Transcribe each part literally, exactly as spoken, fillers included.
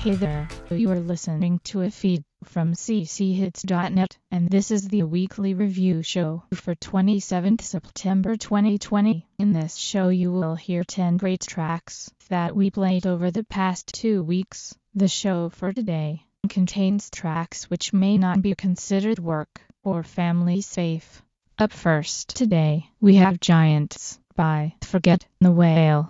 Hey there, you are listening to a feed from c c hits dot net, and this is the weekly review show for twenty-seventh September twenty twenty. In this show you will hear ten great tracks that we played over the past two weeks. The show for today contains tracks which may not be considered work or family safe. Up first today, we have Giants by Forget the Whale.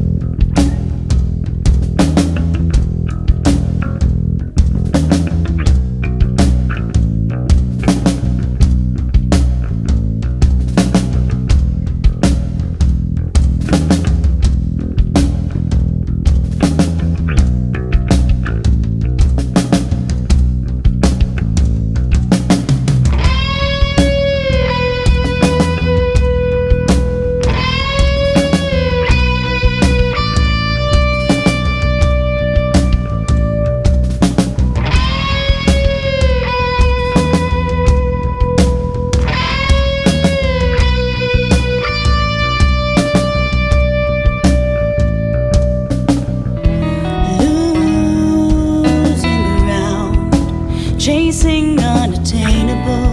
Chasing unattainable.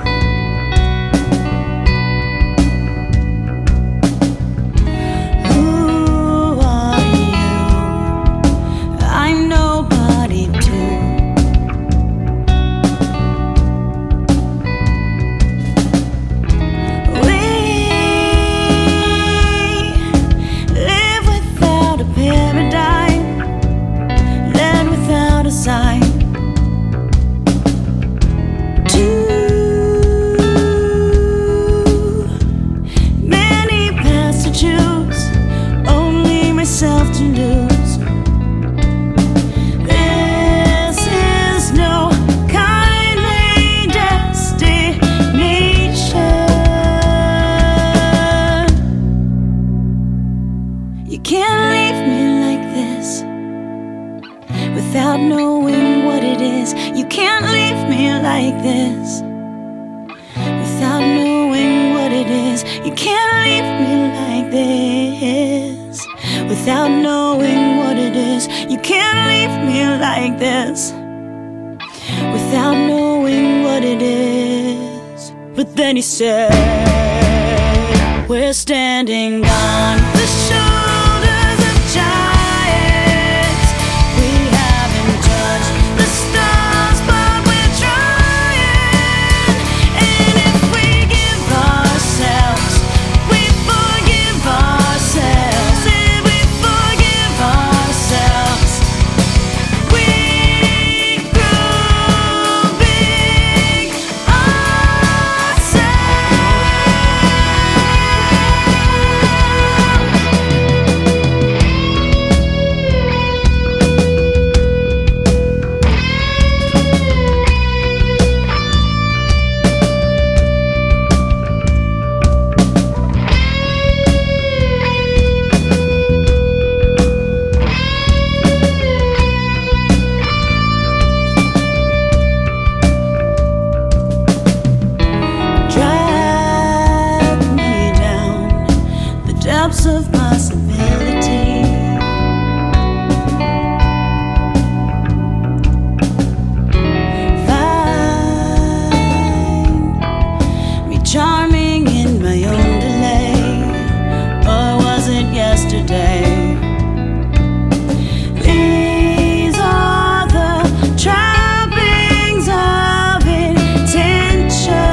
Who are you? I'm nobody too. We live without a paradigm, led without a sign. To lose. This is no kindly destination. You can't leave me like this without knowing what it is. You can't leave me like this without knowing what it is. You can't leave me like this without knowing what it is. You can't leave me like this without knowing what it is. But then he said, we're standing on the shoulders of giants. We haven't touched the stars, but we're trying. And if we give ourselves, we forgive ourselves. Of possibility, find me charming in my own delay, or was it yesterday? These are the trappings of intention.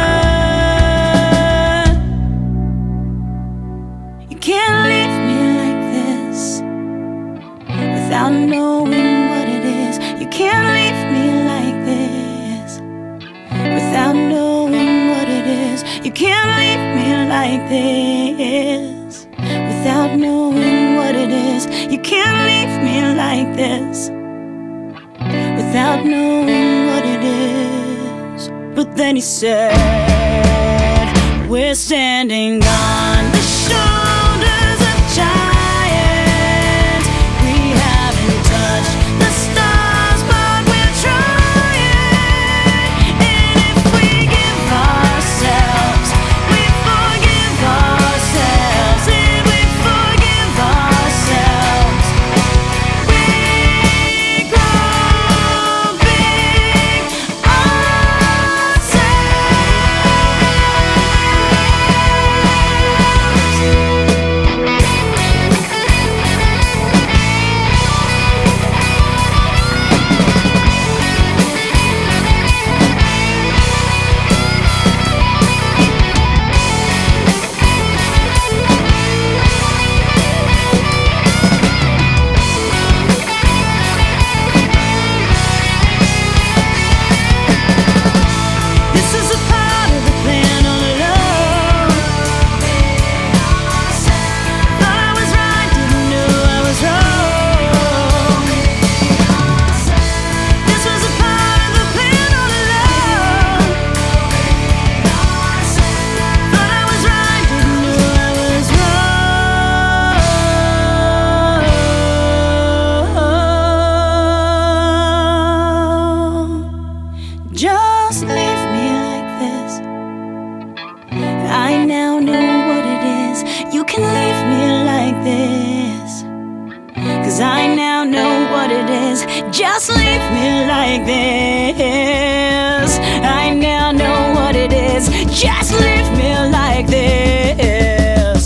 You can't leave me like this without knowing what it is. You can't leave me like this without knowing what it is. You can't leave me like this without knowing what it is. You can't leave me like this without knowing what it is. But then he said, we're standing on the shoulders of giants. We haven't touched the stars, but we're trying. And if we give ourselves, we forgive ourselves. If we forgive ourselves, we grow. can leave me like this, 'cause I now know what it is. Just leave me like this. I now know what it is. Just leave me like this.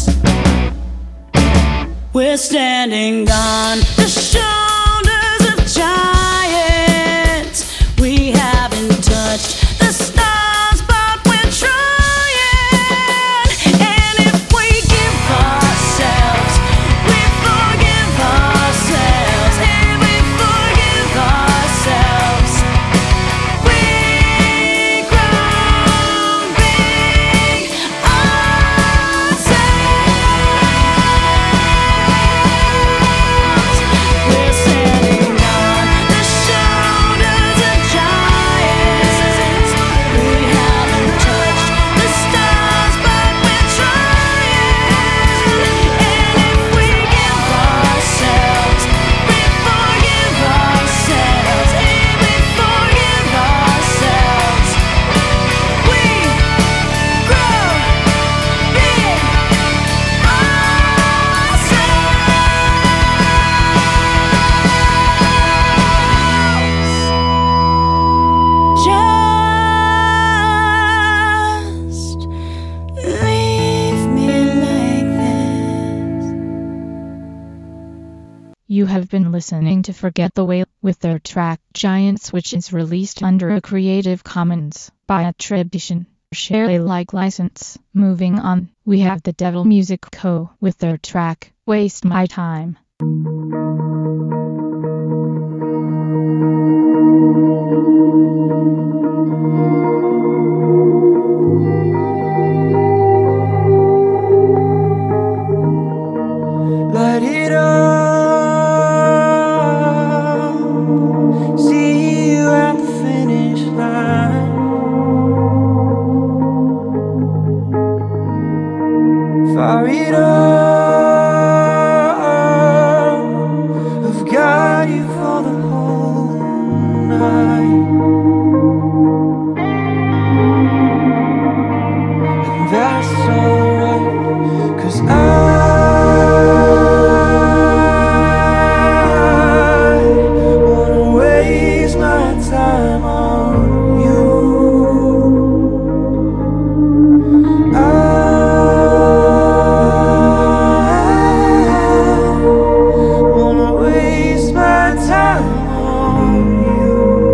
We're standing on the shoulders of giants. We haven't touched the stars, but we're trying. And if we give ourselves, we forgive ourselves. And we forgive ourselves, we grow big ourselves. We're standing on the shoulders of giants. We haven't touched the stars, but we're trying. And if we give ourselves, we forgive ourselves. And we forgive ourselves, we grow big ourselves. Just leave me like this. You have been listening to Forget the Whale with their track Giants, which is released under a Creative Commons by attribution, share Alike license. Moving on, we have the Devil Music Co. with their track Waste My Time. Light it up, see you at the finish line. Fire it up, I've got you for the whole night. And that's alright, 'cause I wanna waste my time on you. I wanna waste my time on you.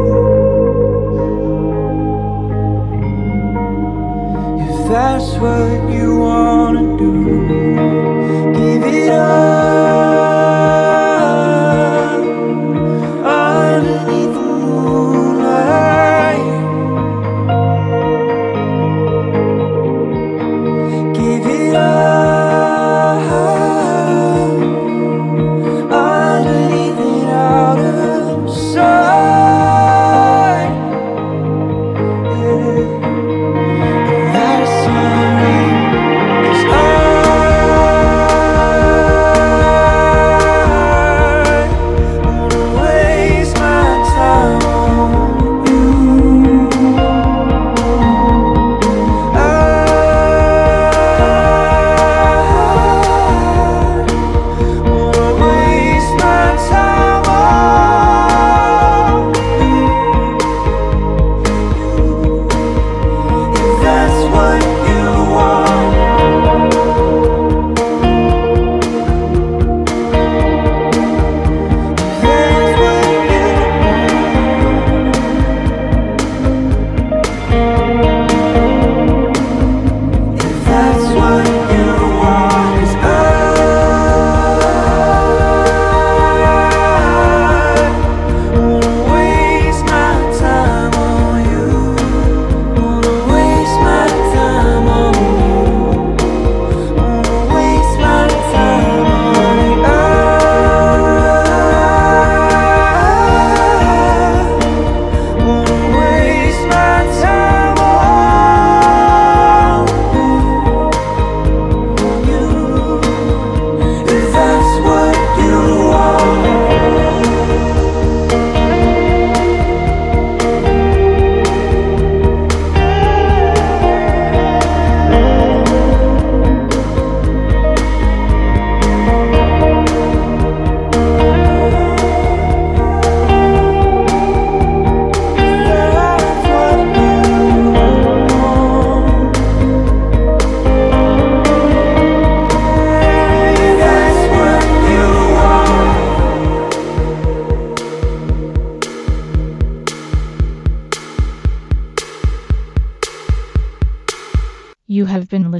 If that's what you wanna do, give it up underneath the moonlight. Give it up underneath it out of sight. Yeah. And that's alright, 'cause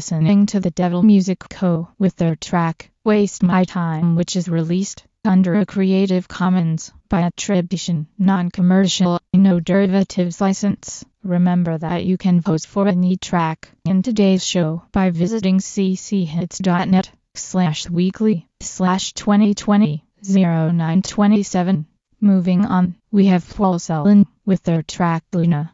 listening to the Devil Music Co. with their track, Waste My Time, which is released under a Creative Commons by attribution, non-commercial, no derivatives license. Remember that you can vote for any track in today's show by visiting cchits.net slash weekly slash 2020 0927. Moving on, we have Paul Celan with their track Luna.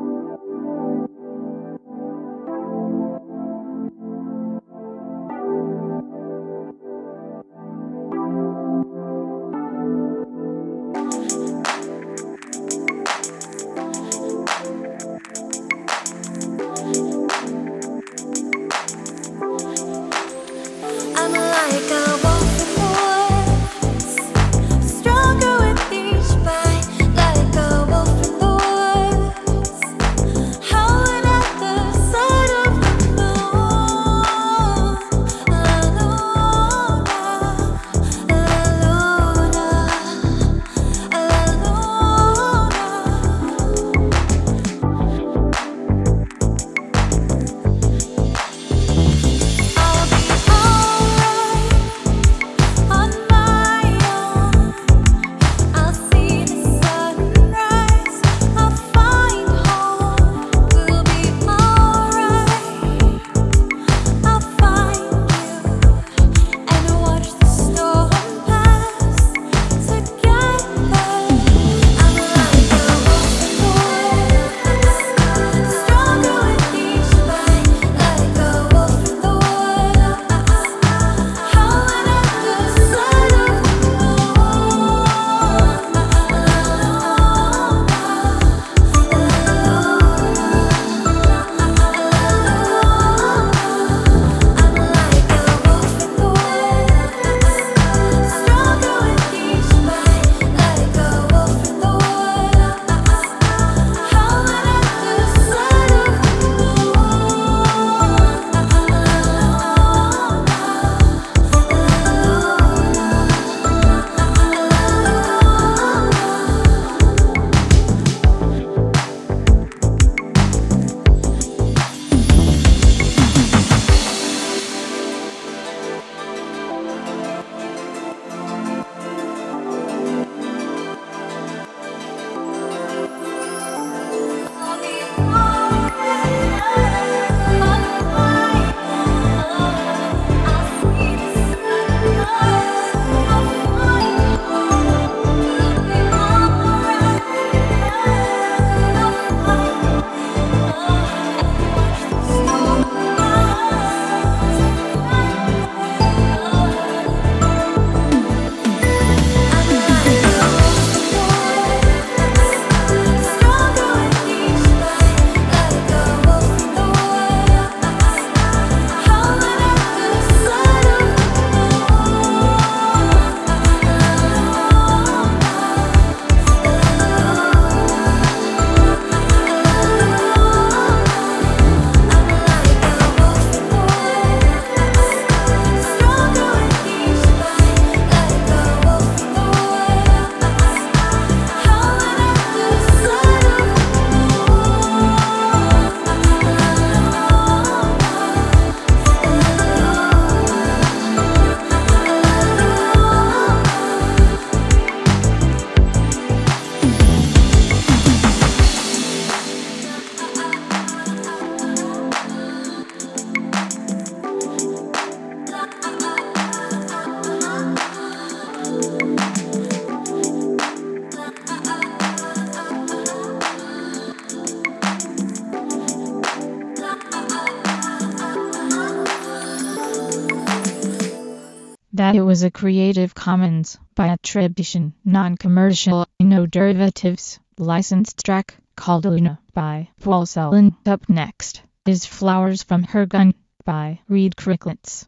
That it was a Creative Commons by attribution, non-commercial, no derivatives, licensed track called Luna by Paul Celan. Up next is Flowers from Her Gun by Reed Cricklets.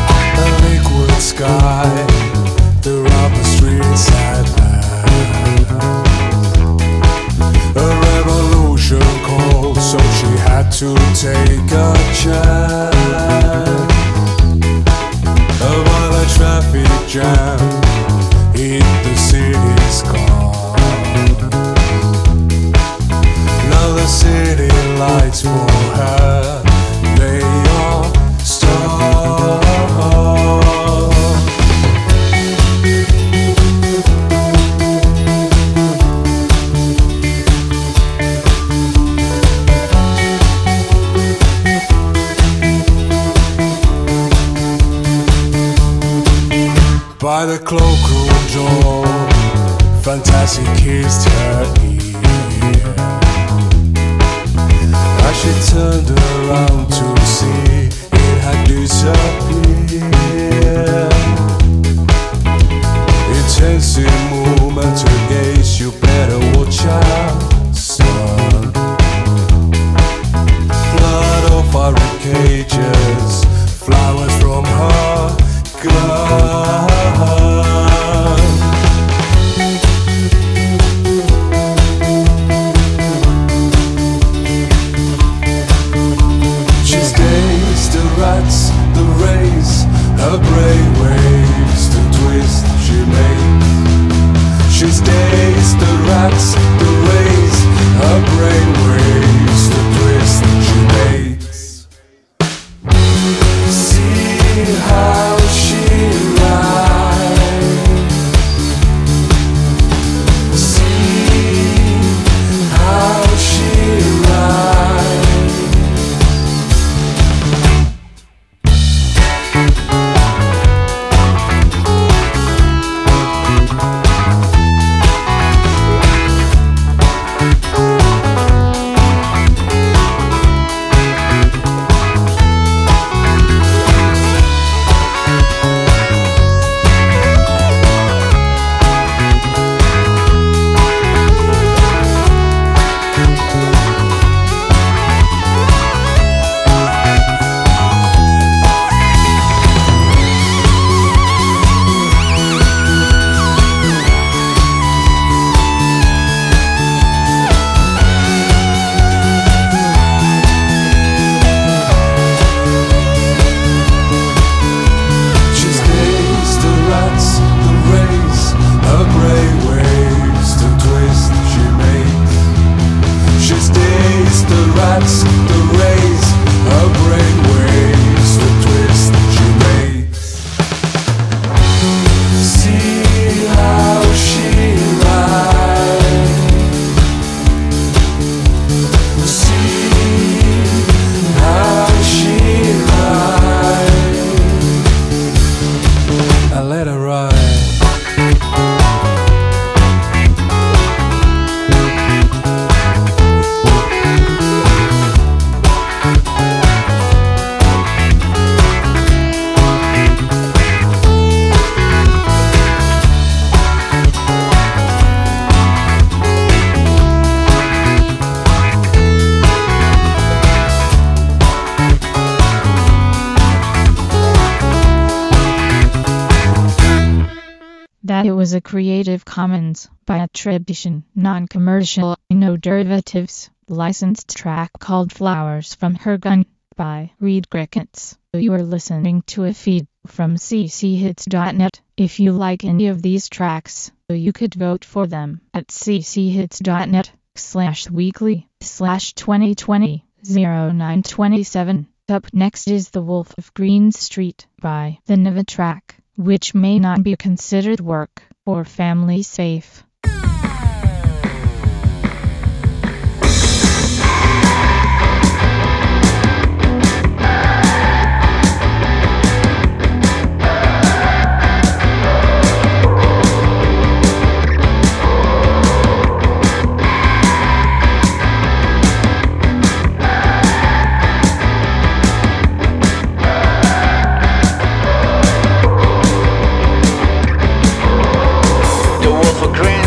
Sky, the rubber streets at night. to take a chance. While a traffic jam hit the city's car. Now the city lights for her, they are stars. By the cloakroom door, fantasy kissed her ear. As she turned around to see it had disappeared. Intensive movement to gaze, you better watch out, son. Blood of our cages, flowers from her glove. She stays the rats, the rays, her brain waves, the twist she makes. She stays the rats, the rays, her brain waves, the twist she makes. See how she lies. See how she lies. That it was a Creative Commons by attribution, non-commercial, no derivatives, licensed track called Flowers from Her Gun by Reed Crickets. You are listening to a feed from c c hits dot net. If you like any of these tracks, you could vote for them at c c hits dot net slash weekly slash twenty twenty oh nine twenty-seven. Up next is The Wolf of Green Street by The Neva track, which may not be considered work or family safe. The wolf of green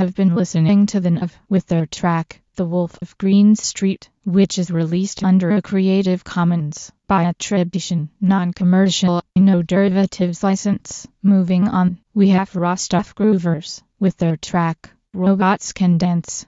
have been listening to The N O V with their track, The Wolf of Green Street, which is released under a Creative Commons by attribution, non-commercial, no derivatives license. Moving on, we have Rostov Groovers with their track, Robots Can Dance.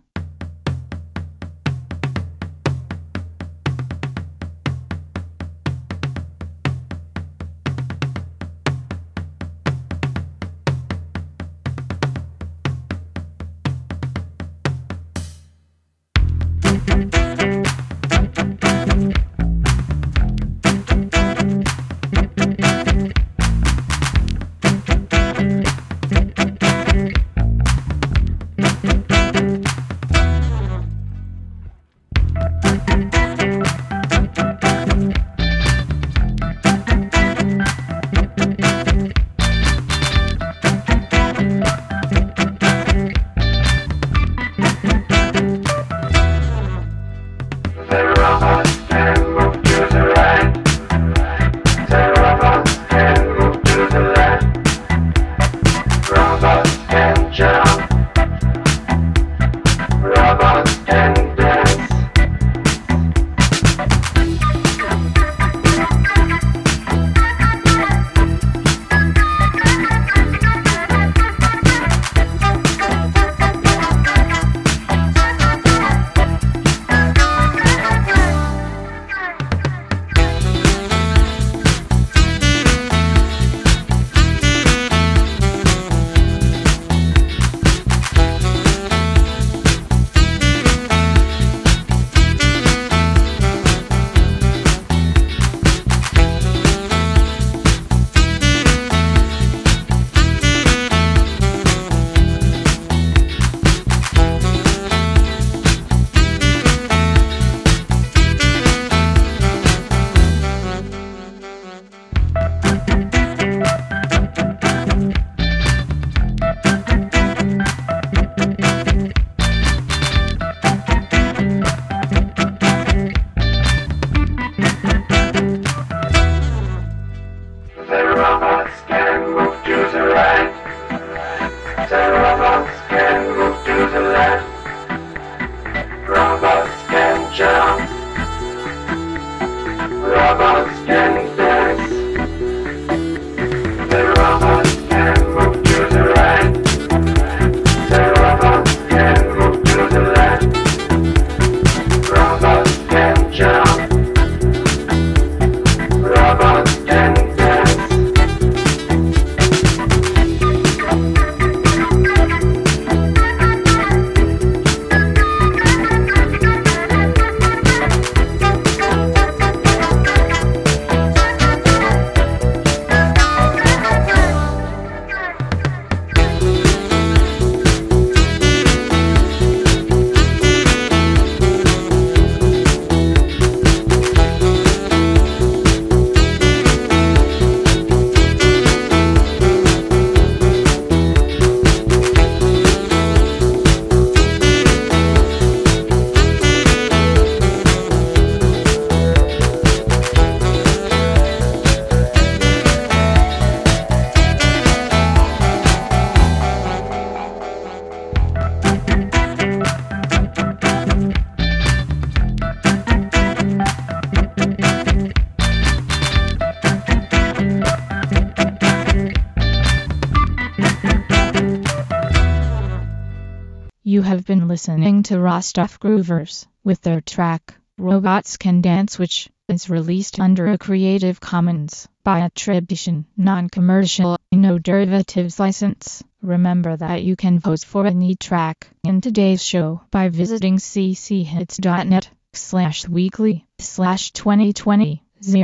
You have been listening to Rostov Groovers with their track, Robots Can Dance, which is released under a Creative Commons by attribution, non-commercial, no derivatives license. Remember that you can vote for any track in today's show by visiting cchits.net slash weekly slash 2020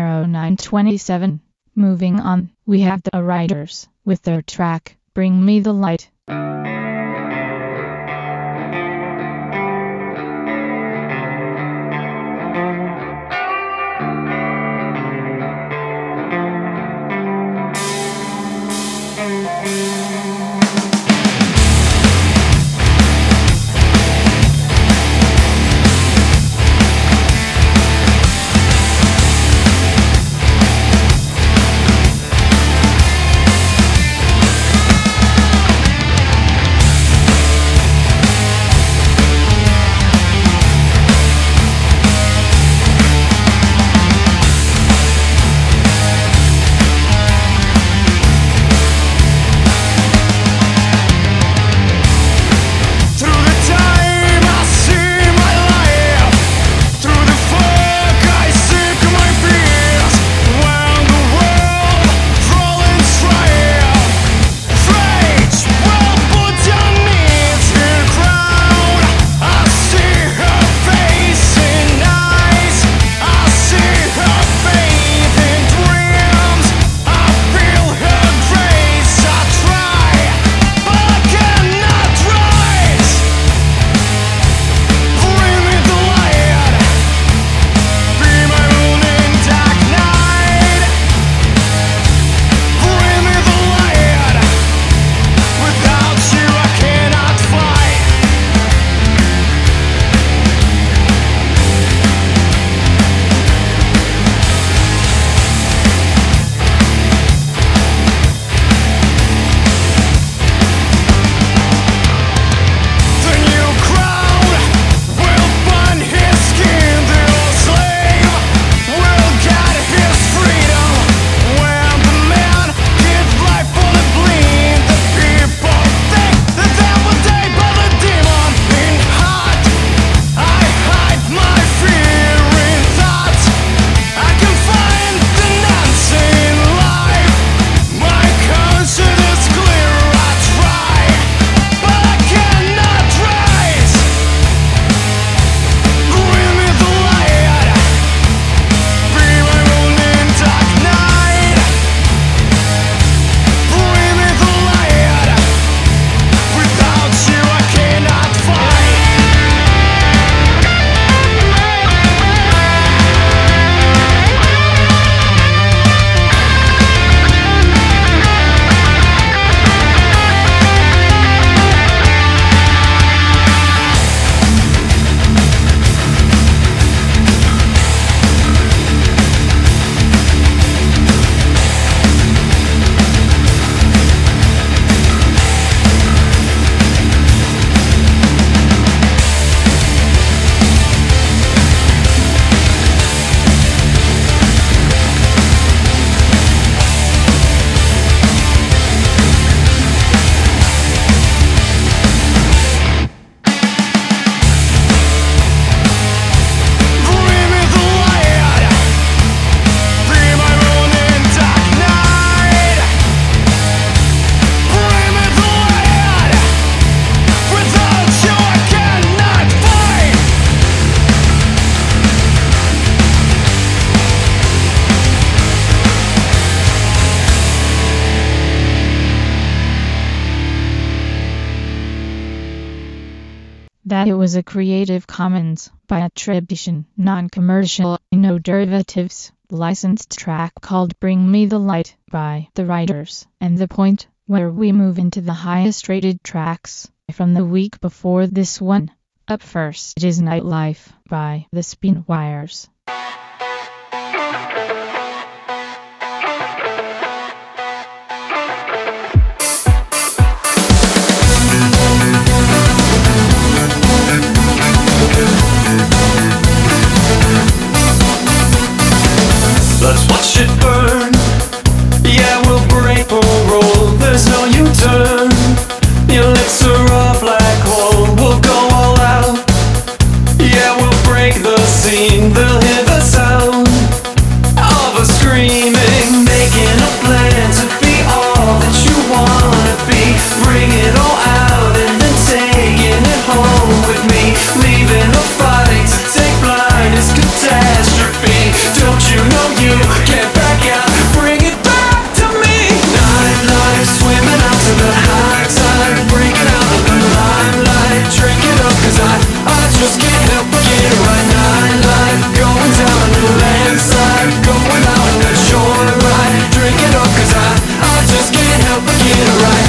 09 27. Moving on, we have the Riders with their track, Bring Me the Light. That it was a Creative Commons by attribution, non-commercial, no derivatives, licensed track called Bring Me the Light by The Writers, and the point where we move into the highest rated tracks from the week before this one. Up first is Nightlife by The Spin Wires. Let's watch it burn. Yeah, we'll break or roll. There's no U-turn. Your lips are a black hole. We'll go all out. Yeah, we'll break the scene. They'll hear the sound of us screaming, making a plan to be all that you wanna be. Bring it all out and then taking it home with me. Leaving a fight to take blind is catastrophe. Don't you know you can't back out? Bring it back to me. Nightlife, swimming out to the high tide, breaking out of the limelight. Drink it up, cause I, I just can't help but get it right. Nightlife, going down on the landslide, going out on that joyride. Drink it up, cause I, I just can't help but get it right.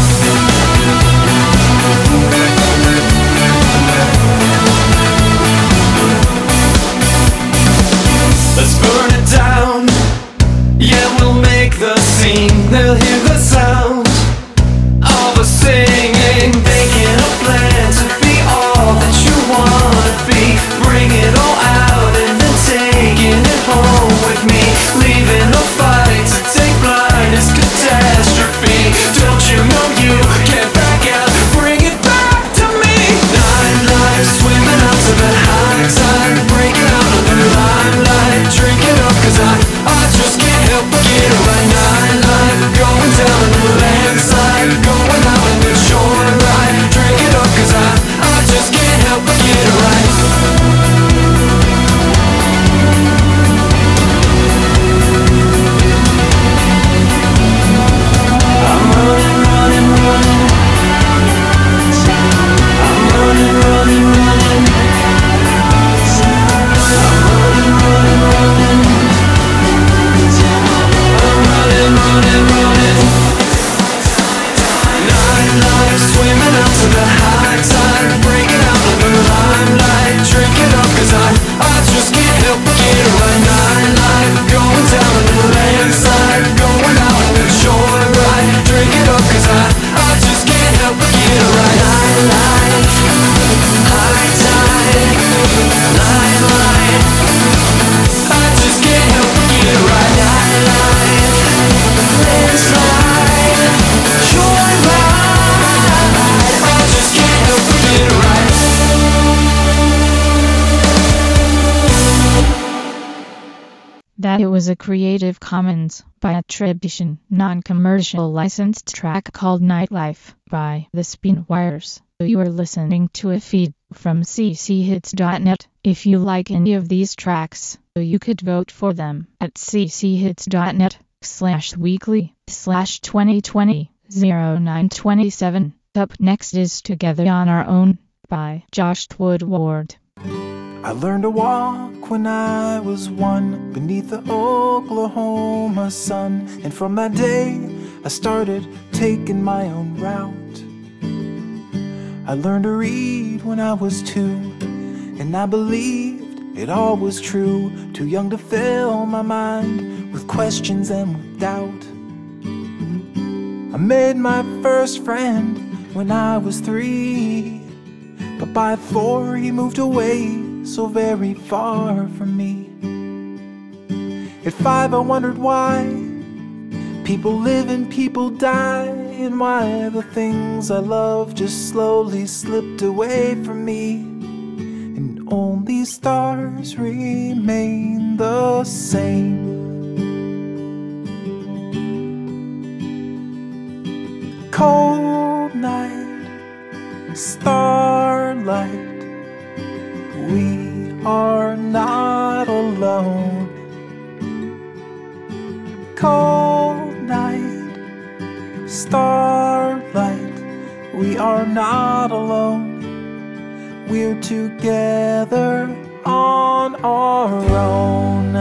Let's burn it down. Yeah, we'll make the scene. They'll hear the sound of us singing, making a plan to be all that you wanna be. Bring it all out and then taking it home with me. Leaving a fight to take blind is catastrophe. Don't you know you can't back out? Bring it back to me. Nightlife, swimming out to the high tide, breaking out of the limelight. Drink it up, cause I, I just can't help but get it right. Nightlife, going down on the landslide, going out in the joyride. Drink it up, cause I, I just can't help but get it right. I'm running, running, running. I'm running, running, running. I'm running, running, running. I'm running, running, running. Nightlife, swimming out to the high tide, breaking out of the limelight. Drink it up, cause I, I just can't help but get it right. Nightlife, going down on the landslide, going out on the joyride. Drink it up, cause I, I just can't help but get it right. Nightlife, high tide, nightlife, I just can't help but get it right. Nightlife, landslide, joyride, I just can't help but get it right. That it was a Creative Commons by attribution, non-commercial licensed track called Nightlife by The Spin Wires. You are listening to a feed from c c hits dot net. If you like any of these tracks, you could vote for them at c c hits dot net slash weekly slash twenty twenty oh nine twenty-seven. Up next is Together on Our Own by Josh Woodward. I learned to walk when I was one beneath the Oklahoma sun, and from that day I started taking my own route. I learned to read when I was two, and I believed it all was true. Too young to fill my mind with questions and with doubt. I made my first friend when I was three, but by four he moved away so very far from me. At five I wondered why people live and people die, and why the things I love just slowly slipped away from me, and only stars remain the same. Cold night, starlight, we are not alone. Cold night, starlight, we are not alone. we're together on our own.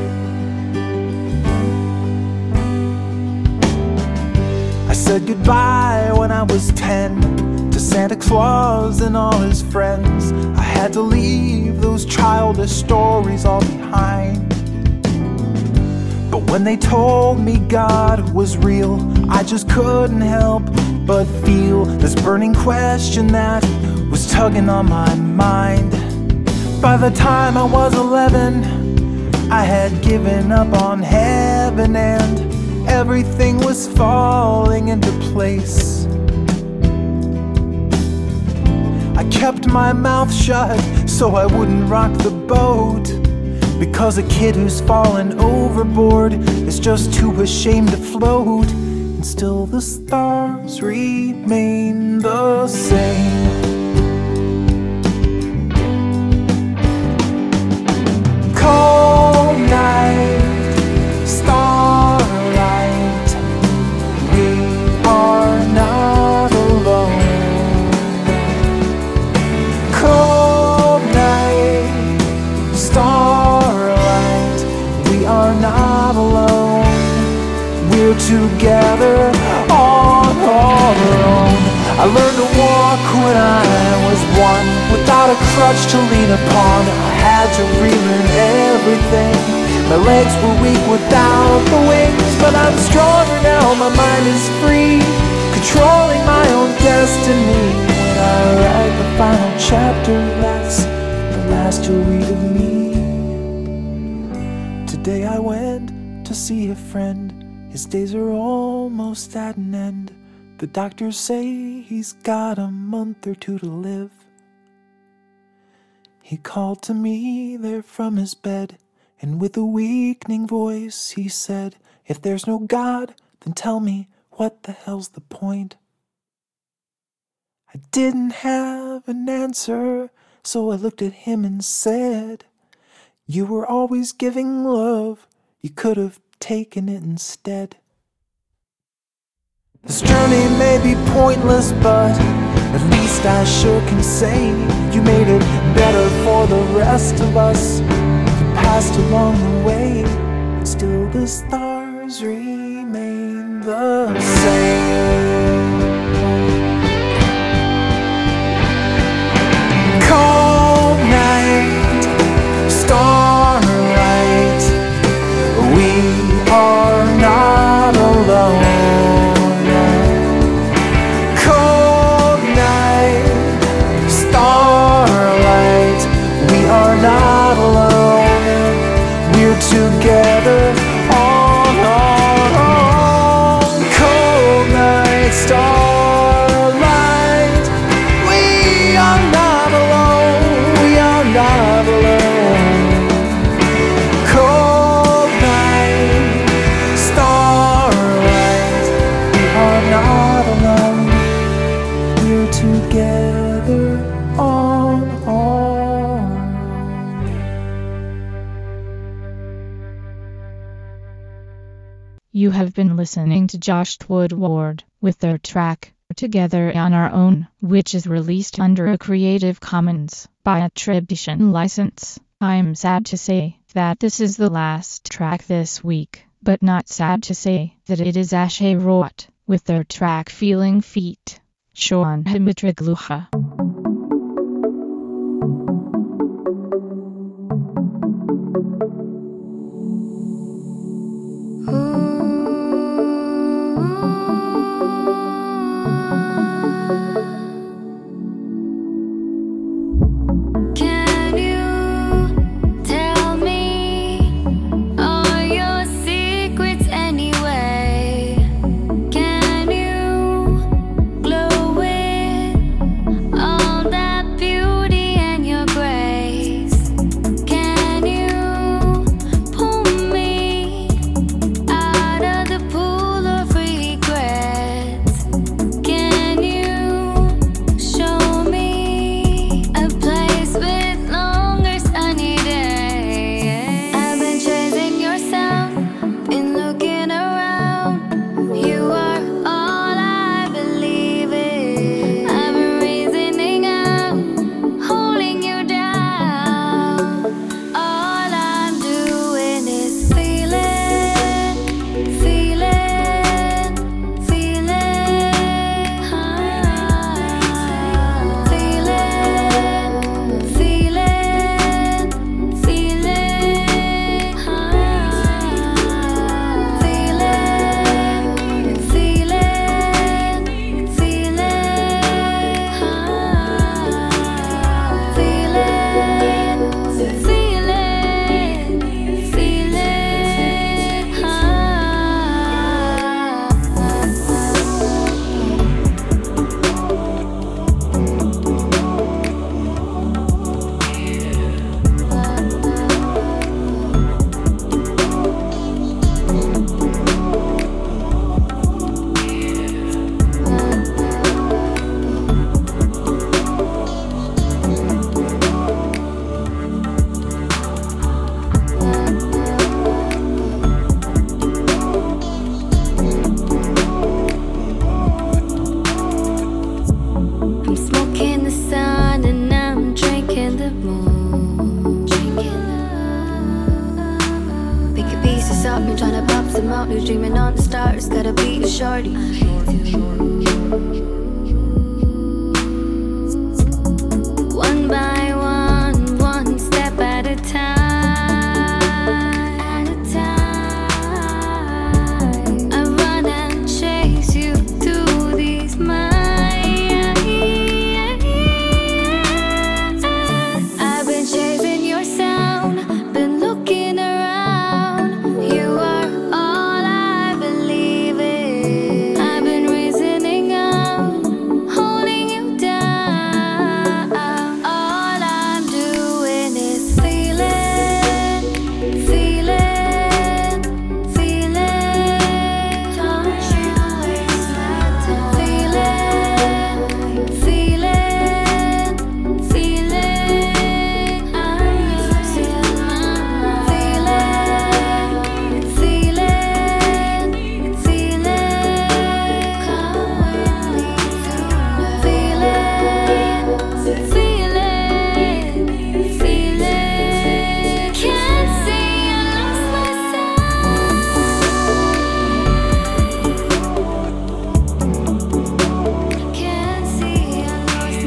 I said goodbye when I was ten to Santa Claus and all his friends. I had to leave those childish stories all behind. But when they told me God was real, I just couldn't help but feel this burning question that was tugging on my mind. By the time I was eleven, I had given up on heaven and everything was falling into place. I kept my mouth shut so I wouldn't rock the boat, because a kid who's fallen overboard is just too ashamed to float. And still the stars remain the same. Cold night, starlight, we are not alone. Cold night, starlight, we are not alone. We're together on our own. I learned to walk when I was one, without a crutch to lean upon. I had to relearn everything. My legs were weak without the wings, but I'm stronger now, my mind is free, controlling my own destiny. When I write the final chapter, that's the last you'll read of me. Today I went to see a friend. His days are almost at an end. The doctors say he's got a month or two to live. He called to me there from his bed, and with a weakening voice he said, "If there's no God, then tell me, what the hell's the point?" I didn't have an answer, so I looked at him and said, "You were always giving love, you could have taken it instead." This journey may be pointless, but at least I sure can say you made it better for the rest of us. You passed along the way, and still the stars remain the same. Cold night, starlight, we are not alone. Cold night, starlight, we are not alone. We're together on our own. Cold night, starlight, we are not alone. We are not alone. Cold night, starlight, we are not alone. We're together on our own. You have been listening to Josh Woodward with their track Together on Our Own, which is released under a Creative Commons by attribution license. I'm sad to say that this is the last track this week, but not sad to say that it is Ashe Roth with their track Feeling Feet. Sean Himitrigluha. Can you tell me all your secrets anyway? Can you glow with I've been trying to pop some out, new dreaming on the stars. Gotta be a shorty. One by one, one step at a time. At a time. I run and chase you through these minds. I've been chasing your sound, been looking around. You are all I believe in. I've been reasoning out, holding you down. All I'm doing is feeling, feeling, feeling. Don't you waste my time. Feeling, feeling, feeling. I'm losing my mind. Feeling, feeling, feeling. Come with me tonight. Feeling, feeling, feeling. Can't see I lost myself. Can't see I lost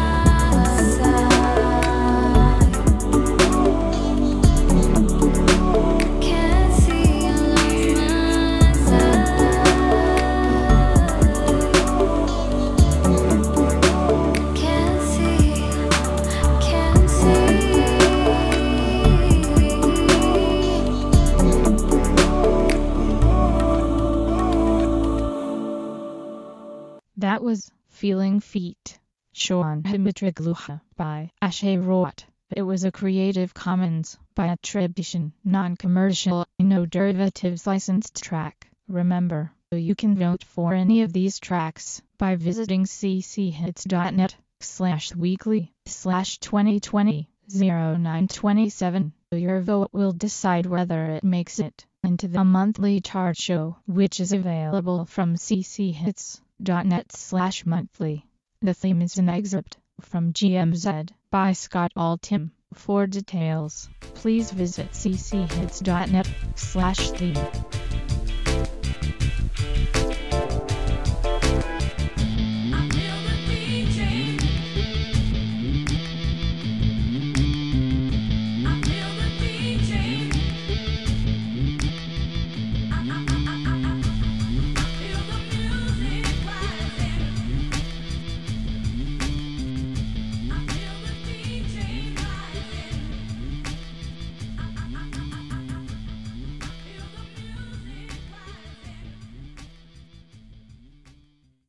myself. Can't see I lost myself. Can't see, can't see. That was Feeling Feet, Sean Himitrigluha by Ashay Rot. It was a Creative Commons by attribution, non-commercial, no derivatives licensed track. Remember, you can vote for any of these tracks by visiting cchits.net slash weekly slash 2020 09 27. Your vote will decide whether it makes it into the monthly chart show, which is available from cchits.net slash monthly. The theme is an excerpt from G M Z by Scott Altham. For details, please visit cchits.net slash theme.